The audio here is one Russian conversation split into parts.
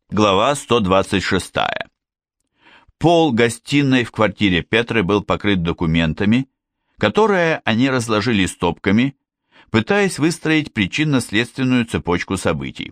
Глава 126. Пол гостиной в квартире Петры был покрыт документами, которые они разложили стопками, пытаясь выстроить причинно-следственную цепочку событий.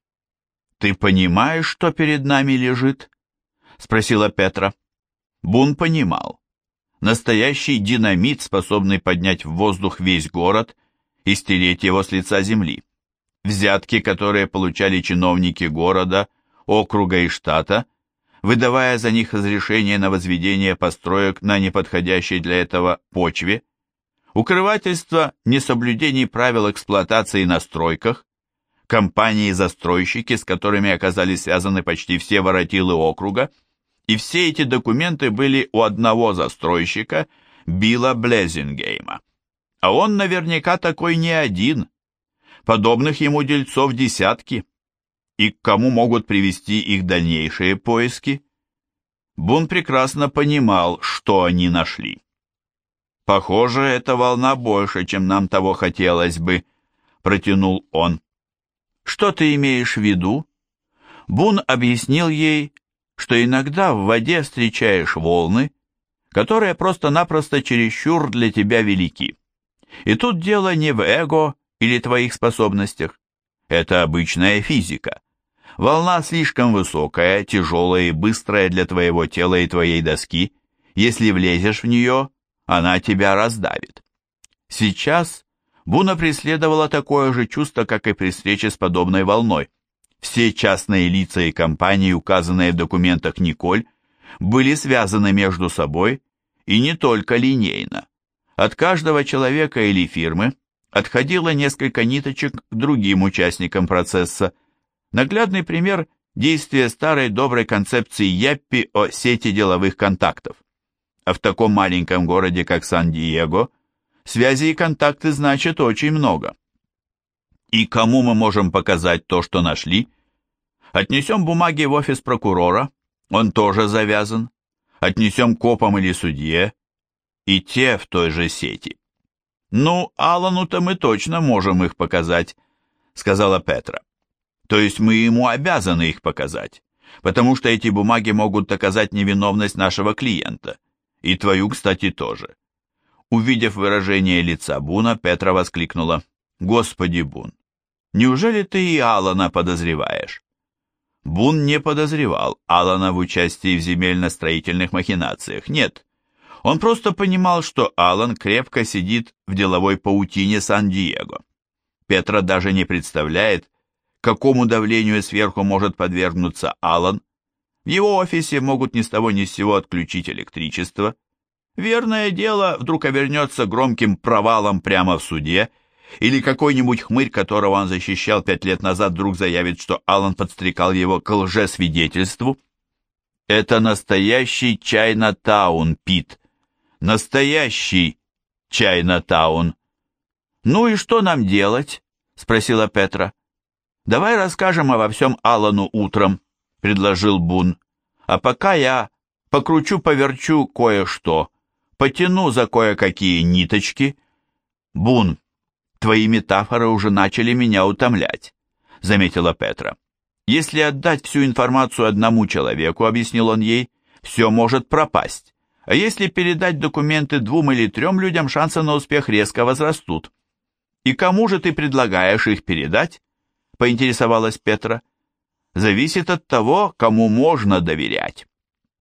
«Ты понимаешь, что перед нами лежит?» — спросила Петра. Бун понимал. Настоящий динамит, способный поднять в воздух весь город и стереть его с лица земли. Взятки, которые получали чиновники города, округа и штата, выдавая за них разрешение на возведение построек на неподходящей для этого почве, укрывательство несоблюдений правил эксплуатации на стройках, компании-застройщики, с которыми оказались связаны почти все воротилы округа, и все эти документы были у одного застройщика, Билла Блезингейма. А он наверняка такой не один. Подобных ему дельцов десятки. И к кому могут привести их дальнейшие поиски? Бун прекрасно понимал, что они нашли. «Похоже, эта волна больше, чем нам того хотелось бы», — протянул он. «Что ты имеешь в виду?» Бун объяснил ей, что иногда в воде встречаешь волны, которые просто-напросто чересчур для тебя велики. И тут дело не в эго или твоих способностях. Это обычная физика. Волна слишком высокая, тяжелая и быстрая для твоего тела и твоей доски. Если влезешь в нее, она тебя раздавит. Сейчас Буна преследовала такое же чувство, как и при встрече с подобной волной. Все частные лица и компании, указанные в документах Николь, были связаны между собой и не только линейно. От каждого человека или фирмы отходило несколько ниточек к другим участникам процесса. Наглядный пример – действия старой доброй концепции Яппи о сети деловых контактов. А в таком маленьком городе, как Сан-Диего, связи и контакты значат очень много. И кому мы можем показать то, что нашли? Отнесем бумаги в офис прокурора, он тоже завязан. Отнесем копам или судье, и те в той же сети. «Ну, Аллану-то мы точно можем их показать», — сказала Петра. «То есть мы ему обязаны их показать, потому что эти бумаги могут доказать невиновность нашего клиента, и твою, кстати, тоже». Увидев выражение лица Буна, Петра воскликнула: «Господи, Бун, неужели ты и Аллана подозреваешь?» Бун не подозревал Аллана в участии в земельно-строительных махинациях, нет. Он просто понимал, что Аллан крепко сидит в деловой паутине Сан-Диего. Петра даже не представляет, какому давлению сверху может подвергнуться Аллан. В его офисе могут ни с того ни с сего отключить электричество. Верное дело вдруг обернется громким провалом прямо в суде, или какой-нибудь хмырь, которого он защищал 5 лет назад, вдруг заявит, что Аллан подстрекал его к лжесвидетельству. Это настоящий Чайна-таун, Пит. Настоящий Чайна-таун. «Ну и что нам делать?» — спросила Петра. «Давай расскажем обо всем Аллану утром», — предложил Бун. «А пока я покручу-поверчу кое-что, потяну за кое-какие ниточки». «Бун, твои метафоры уже начали меня утомлять», — заметила Петра. «Если отдать всю информацию одному человеку, — объяснил он ей, — все может пропасть. А если передать документы 2 или 3 людям, шансы на успех резко возрастут». «И кому же ты предлагаешь их передать?» — поинтересовалась Петра. «Зависит от того, кому можно доверять».